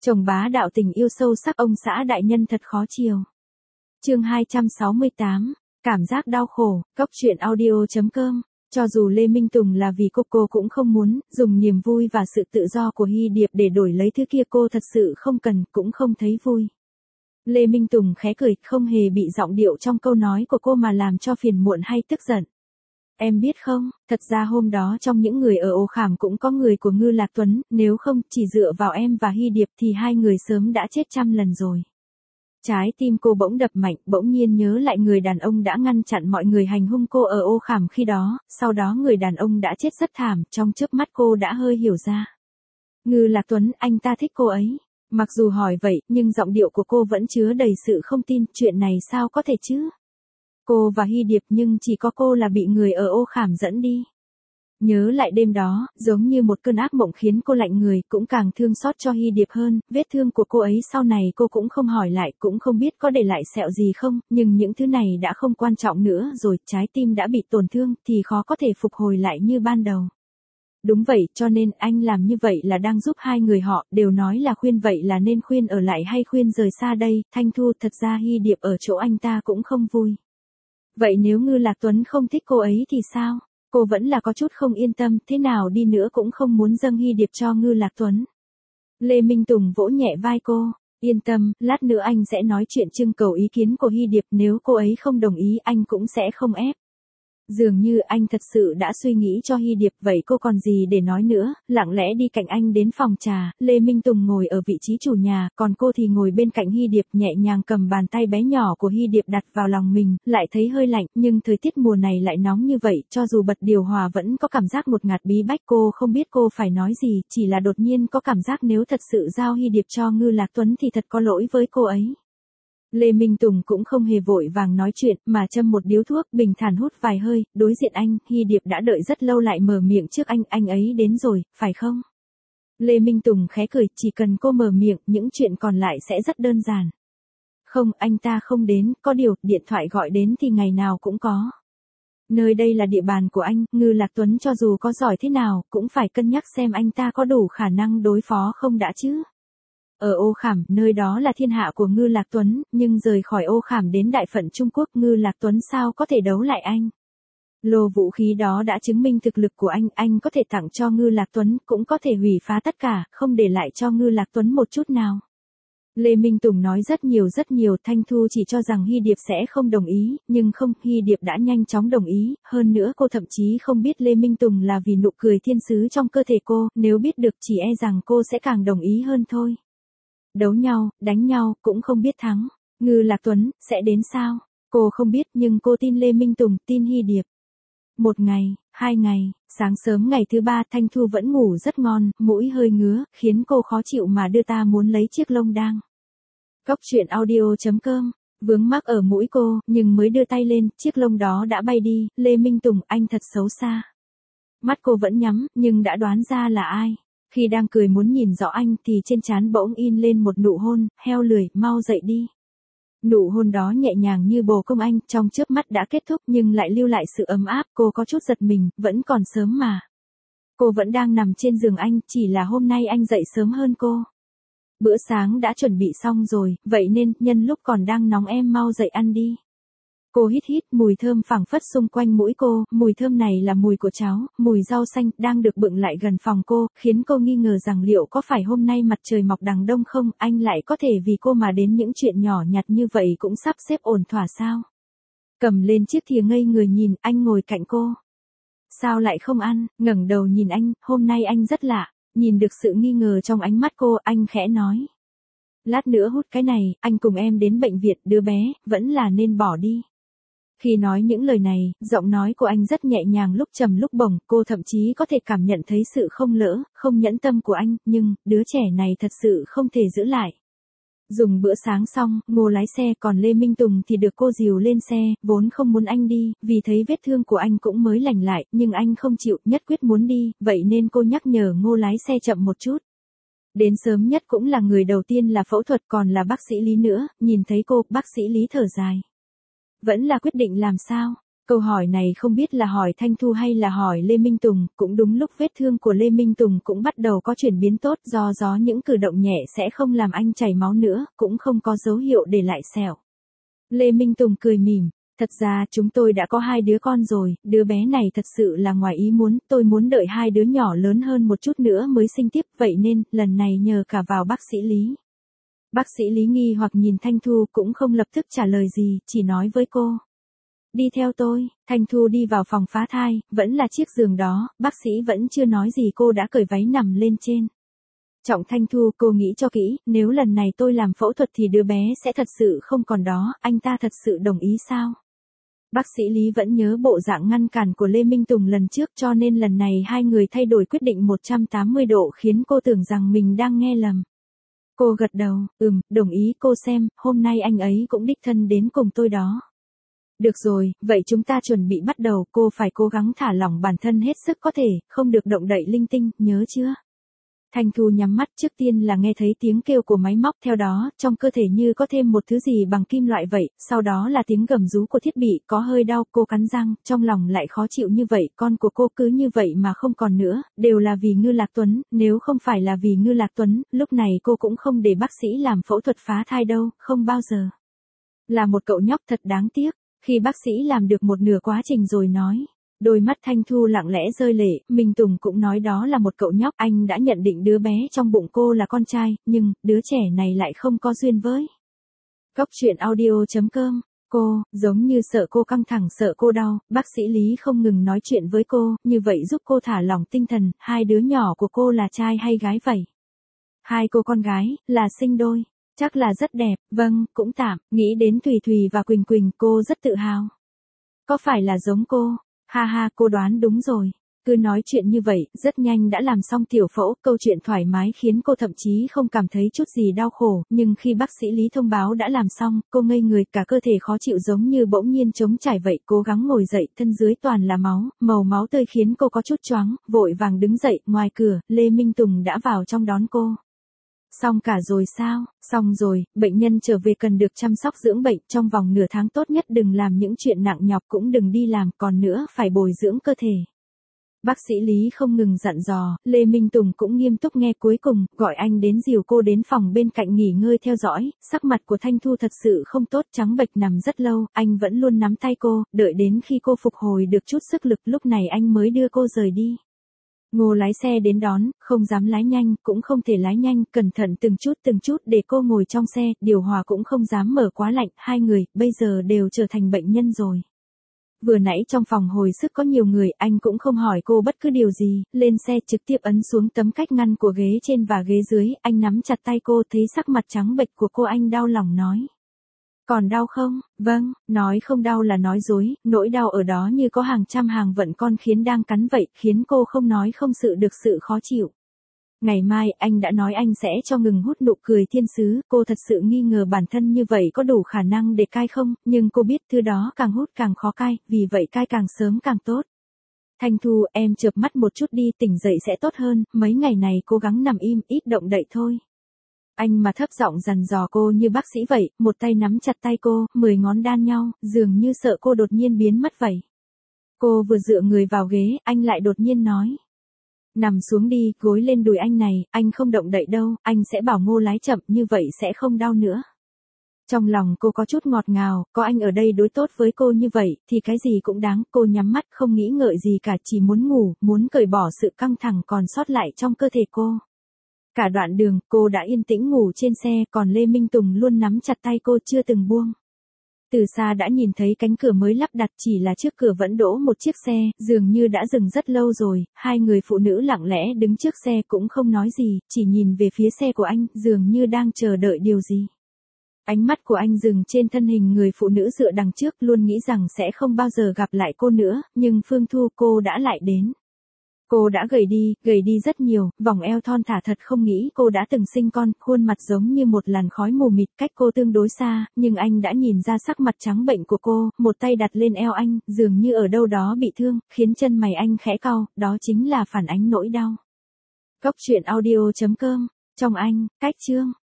Chồng bá đạo tình yêu sâu sắc ông xã đại nhân thật khó chiều. Chương 268, cảm giác đau khổ, Cốc truyện audio.com. Cho dù Lê Minh Tùng là vì cô cũng không muốn dùng niềm vui và sự tự do của Hy Điệp để đổi lấy thứ kia cô thật sự không cần, cũng không thấy vui. Lê Minh Tùng khẽ cười, không hề bị giọng điệu trong câu nói của cô mà làm cho phiền muộn hay tức giận. Em biết không, thật ra hôm đó trong những người ở Ô Khảm cũng có người của Ngư Lạc Tuấn, nếu không chỉ dựa vào em và Hy Điệp thì hai người sớm đã chết 100 lần rồi. Trái tim cô bỗng đập mạnh, bỗng nhiên nhớ lại người đàn ông đã ngăn chặn mọi người hành hung cô ở Ô Khảm khi đó, sau đó người đàn ông đã chết rất thảm, trong chớp mắt cô đã hơi hiểu ra. Ngư Lạc Tuấn, anh ta thích cô ấy. Mặc dù hỏi vậy, nhưng giọng điệu của cô vẫn chứa đầy sự không tin, chuyện này sao có thể chứ? Cô và Hy Điệp nhưng chỉ có cô là bị người ở Ô Khảm dẫn đi. Nhớ lại đêm đó, giống như một cơn ác mộng khiến cô lạnh người, cũng càng thương xót cho Hy Điệp hơn, vết thương của cô ấy sau này cô cũng không hỏi lại, cũng không biết có để lại sẹo gì không, nhưng những thứ này đã không quan trọng nữa rồi, trái tim đã bị tổn thương thì khó có thể phục hồi lại như ban đầu. Đúng vậy, cho nên anh làm như vậy là đang giúp hai người họ, đều nói là khuyên vậy là nên khuyên ở lại hay khuyên rời xa đây, Thanh Thu, thật ra Hy Điệp ở chỗ anh ta cũng không vui. Vậy nếu Ngư Lạc Tuấn không thích cô ấy thì sao? Cô vẫn là có chút không yên tâm, thế nào đi nữa cũng không muốn dâng Hy Điệp cho Ngư Lạc Tuấn. Lê Minh Tùng vỗ nhẹ vai cô, yên tâm, lát nữa anh sẽ nói chuyện trưng cầu ý kiến của Hy Điệp, nếu cô ấy không đồng ý anh cũng sẽ không ép. Dường như anh thật sự đã suy nghĩ cho Hy Điệp, vậy cô còn gì để nói nữa, lặng lẽ đi cạnh anh đến phòng trà, Lê Minh Tùng ngồi ở vị trí chủ nhà, còn cô thì ngồi bên cạnh Hy Điệp, nhẹ nhàng cầm bàn tay bé nhỏ của Hy Điệp đặt vào lòng mình, lại thấy hơi lạnh, nhưng thời tiết mùa này lại nóng như vậy, cho dù bật điều hòa vẫn có cảm giác một ngạt bí bách, cô không biết cô phải nói gì, chỉ là đột nhiên có cảm giác nếu thật sự giao Hy Điệp cho Ngư Lạc Tuấn thì thật có lỗi với cô ấy. Lê Minh Tùng cũng không hề vội vàng nói chuyện, mà châm một điếu thuốc, bình thản hút vài hơi, đối diện anh, Hy Điệp đã đợi rất lâu lại mở miệng trước anh ấy đến rồi, phải không? Lê Minh Tùng khẽ cười, chỉ cần cô mở miệng, những chuyện còn lại sẽ rất đơn giản. Không, anh ta không đến, có điều, điện thoại gọi đến thì ngày nào cũng có. Nơi đây là địa bàn của anh, Ngư Lạc Tuấn cho dù có giỏi thế nào, cũng phải cân nhắc xem anh ta có đủ khả năng đối phó không đã chứ. Ở Ô Khảm, nơi đó là thiên hạ của Ngư Lạc Tuấn, nhưng rời khỏi Ô Khảm đến đại phận Trung Quốc, Ngư Lạc Tuấn sao có thể đấu lại anh? Lô vũ khí đó đã chứng minh thực lực của anh có thể tặng cho Ngư Lạc Tuấn, cũng có thể hủy phá tất cả, không để lại cho Ngư Lạc Tuấn một chút nào. Lê Minh Tùng nói rất nhiều, Thanh Thu chỉ cho rằng Hy Điệp sẽ không đồng ý, nhưng không, Hy Điệp đã nhanh chóng đồng ý, hơn nữa cô thậm chí không biết Lê Minh Tùng là vì nụ cười thiên sứ trong cơ thể cô, nếu biết được chỉ e rằng cô sẽ càng đồng ý hơn thôi. Đấu nhau, đánh nhau, cũng không biết thắng. Ngư Lạc Tuấn, sẽ đến sao? Cô không biết nhưng cô tin Lê Minh Tùng, tin Hy Điệp. 1 ngày, 2 ngày, sáng sớm ngày thứ 3 Thanh Thu vẫn ngủ rất ngon, mũi hơi ngứa, khiến cô khó chịu mà đưa ta muốn lấy chiếc lông đang. Cốc truyện audio.com, vướng mắc ở mũi cô, nhưng mới đưa tay lên, chiếc lông đó đã bay đi, Lê Minh Tùng, anh thật xấu xa. Mắt cô vẫn nhắm, nhưng đã đoán ra là ai. Khi đang cười muốn nhìn rõ anh thì trên trán bỗng in lên một nụ hôn, heo lười, mau dậy đi. Nụ hôn đó nhẹ nhàng như bồ công anh, trong chớp mắt đã kết thúc nhưng lại lưu lại sự ấm áp, cô có chút giật mình, vẫn còn sớm mà. Cô vẫn đang nằm trên giường anh, chỉ là hôm nay anh dậy sớm hơn cô. Bữa sáng đã chuẩn bị xong rồi, vậy nên, nhân lúc còn đang nóng em mau dậy ăn đi. Cô hít, mùi thơm phảng phất xung quanh mũi cô, mùi thơm này là mùi của cháo, mùi rau xanh, đang được bưng lại gần phòng cô, khiến cô nghi ngờ rằng liệu có phải hôm nay mặt trời mọc đằng đông không, anh lại có thể vì cô mà đến những chuyện nhỏ nhặt như vậy cũng sắp xếp ổn thỏa sao. Cầm lên chiếc thìa ngây người nhìn, anh ngồi cạnh cô. Sao lại không ăn, ngẩng đầu nhìn anh, hôm nay anh rất lạ, nhìn được sự nghi ngờ trong ánh mắt cô, anh khẽ nói. Lát nữa hút cái này, anh cùng em đến bệnh viện, đứa bé, vẫn là nên bỏ đi. Khi nói những lời này, giọng nói của anh rất nhẹ nhàng lúc trầm lúc bổng, cô thậm chí có thể cảm nhận thấy sự không lỡ, không nhẫn tâm của anh, nhưng, đứa trẻ này thật sự không thể giữ lại. Dùng bữa sáng xong, Ngô lái xe, còn Lê Minh Tùng thì được cô dìu lên xe, vốn không muốn anh đi, vì thấy vết thương của anh cũng mới lành lại, nhưng anh không chịu, nhất quyết muốn đi, vậy nên cô nhắc nhở Ngô lái xe chậm một chút. Đến sớm nhất cũng là người đầu tiên là phẫu thuật, còn là bác sĩ Lý nữa, nhìn thấy cô, bác sĩ Lý thở dài. Vẫn là quyết định làm sao? Câu hỏi này không biết là hỏi Thanh Thu hay là hỏi Lê Minh Tùng, cũng đúng lúc vết thương của Lê Minh Tùng cũng bắt đầu có chuyển biến tốt, do những cử động nhẹ sẽ không làm anh chảy máu nữa, cũng không có dấu hiệu để lại sẹo. Lê Minh Tùng cười mỉm, thật ra chúng tôi đã có 2 đứa con rồi, đứa bé này thật sự là ngoài ý muốn, tôi muốn đợi 2 đứa nhỏ lớn hơn một chút nữa mới sinh tiếp, vậy nên, lần này nhờ cả vào bác sĩ Lý. Bác sĩ Lý nghi hoặc nhìn Thanh Thu cũng không lập tức trả lời gì, chỉ nói với cô. Đi theo tôi, Thanh Thu đi vào phòng phá thai, vẫn là chiếc giường đó, bác sĩ vẫn chưa nói gì cô đã cởi váy nằm lên trên. Trọng Thanh Thu, cô nghĩ cho kỹ, nếu lần này tôi làm phẫu thuật thì đứa bé sẽ thật sự không còn đó, anh ta thật sự đồng ý sao? Bác sĩ Lý vẫn nhớ bộ dạng ngăn cản của Lê Minh Tùng lần trước cho nên lần này hai người thay đổi quyết định 180 độ khiến cô tưởng rằng mình đang nghe lầm. Cô gật đầu, đồng ý cô xem, hôm nay anh ấy cũng đích thân đến cùng tôi đó. Được rồi, vậy chúng ta chuẩn bị bắt đầu, cô phải cố gắng thả lỏng bản thân hết sức có thể, không được động đậy linh tinh, nhớ chưa? Thanh Thu nhắm mắt, trước tiên là nghe thấy tiếng kêu của máy móc, theo đó, trong cơ thể như có thêm một thứ gì bằng kim loại vậy, sau đó là tiếng gầm rú của thiết bị, có hơi đau, cô cắn răng, trong lòng lại khó chịu như vậy, con của cô cứ như vậy mà không còn nữa, đều là vì Ngư Lạc Tuấn, nếu không phải là vì Ngư Lạc Tuấn, lúc này cô cũng không để bác sĩ làm phẫu thuật phá thai đâu, không bao giờ. Là một cậu nhóc thật đáng tiếc, khi bác sĩ làm được một nửa quá trình rồi nói. Đôi mắt Thanh Thu lặng lẽ rơi lệ, Minh Tùng cũng nói đó là một cậu nhóc, anh đã nhận định đứa bé trong bụng cô là con trai, nhưng, đứa trẻ này lại không có duyên với. Góc truyện audio.com, cô, giống như sợ cô căng thẳng sợ cô đau, bác sĩ Lý không ngừng nói chuyện với cô, như vậy giúp cô thả lỏng tinh thần, 2 đứa nhỏ của cô là trai hay gái vậy? 2 cô con gái, là sinh đôi, chắc là rất đẹp, vâng, cũng tạm, nghĩ đến Thùy Thùy và Quỳnh Quỳnh, cô rất tự hào. Có phải là giống cô? Ha ha, cô đoán đúng rồi. Cứ nói chuyện như vậy, rất nhanh đã làm xong tiểu phẫu, câu chuyện thoải mái khiến cô thậm chí không cảm thấy chút gì đau khổ, nhưng khi bác sĩ Lý thông báo đã làm xong, cô ngây người, cả cơ thể khó chịu giống như bỗng nhiên trống trải vậy, cố gắng ngồi dậy, thân dưới toàn là máu, màu máu tươi khiến cô có chút choáng, vội vàng đứng dậy, ngoài cửa, Lê Minh Tùng đã vào trong đón cô. Xong cả rồi sao? Xong rồi, bệnh nhân trở về cần được chăm sóc dưỡng bệnh, trong vòng nửa tháng tốt nhất đừng làm những chuyện nặng nhọc cũng đừng đi làm, còn nữa phải bồi dưỡng cơ thể. Bác sĩ Lý không ngừng dặn dò, Lê Minh Tùng cũng nghiêm túc nghe, cuối cùng, gọi anh đến dìu cô đến phòng bên cạnh nghỉ ngơi theo dõi, sắc mặt của Thanh Thu thật sự không tốt, trắng bệch nằm rất lâu, anh vẫn luôn nắm tay cô, đợi đến khi cô phục hồi được chút sức lực, lúc này anh mới đưa cô rời đi. Ngô lái xe đến đón, không dám lái nhanh, cũng không thể lái nhanh, cẩn thận từng chút để cô ngồi trong xe, điều hòa cũng không dám mở quá lạnh, 2 người, bây giờ đều trở thành bệnh nhân rồi. Vừa nãy trong phòng hồi sức có nhiều người, anh cũng không hỏi cô bất cứ điều gì, lên xe trực tiếp ấn xuống tấm cách ngăn của ghế trên và ghế dưới, anh nắm chặt tay cô, thấy sắc mặt trắng bệch của cô anh đau lòng nói. Còn đau không? Vâng, nói không đau là nói dối, nỗi đau ở đó như có hàng trăm hàng vạn con kiến đang cắn vậy, khiến cô không nói không sự được sự khó chịu. Ngày mai, anh đã nói anh sẽ cho ngừng hút nụ cười thiên sứ, cô thật sự nghi ngờ bản thân như vậy có đủ khả năng để cai không, nhưng cô biết thứ đó càng hút càng khó cai, vì vậy cai càng sớm càng tốt. Thanh Thu, em chợp mắt một chút đi, tỉnh dậy sẽ tốt hơn, mấy ngày này cố gắng nằm im, ít động đậy thôi. Anh mà thấp giọng dằn dò cô như bác sĩ vậy, một tay nắm chặt tay cô, 10 ngón đan nhau, dường như sợ cô đột nhiên biến mất vậy. Cô vừa dựa người vào ghế, anh lại đột nhiên nói. Nằm xuống đi, gối lên đùi anh này, anh không động đậy đâu, anh sẽ bảo Ngô lái chậm, như vậy sẽ không đau nữa. Trong lòng cô có chút ngọt ngào, có anh ở đây đối tốt với cô như vậy, thì cái gì cũng đáng, cô nhắm mắt không nghĩ ngợi gì cả, chỉ muốn ngủ, muốn cởi bỏ sự căng thẳng còn sót lại trong cơ thể cô. Cả đoạn đường, cô đã yên tĩnh ngủ trên xe, còn Lê Minh Tùng luôn nắm chặt tay cô chưa từng buông. Từ xa đã nhìn thấy cánh cửa mới lắp đặt, chỉ là trước cửa vẫn đỗ một chiếc xe, dường như đã dừng rất lâu rồi, 2 người phụ nữ lặng lẽ đứng trước xe cũng không nói gì, chỉ nhìn về phía xe của anh, dường như đang chờ đợi điều gì. Ánh mắt của anh dừng trên thân hình người phụ nữ dựa đằng trước, luôn nghĩ rằng sẽ không bao giờ gặp lại cô nữa, nhưng Phương Thu, cô đã lại đến. Cô đã gầy đi rất nhiều, vòng eo thon thả thật, không nghĩ cô đã từng sinh con, khuôn mặt giống như một làn khói mù mịt, cách cô tương đối xa, nhưng anh đã nhìn ra sắc mặt trắng bệnh của cô, một tay đặt lên eo anh, dường như ở đâu đó bị thương, khiến chân mày anh khẽ cau, đó chính là phản ánh nỗi đau. Góc truyện audio.com, trong anh, cách chương.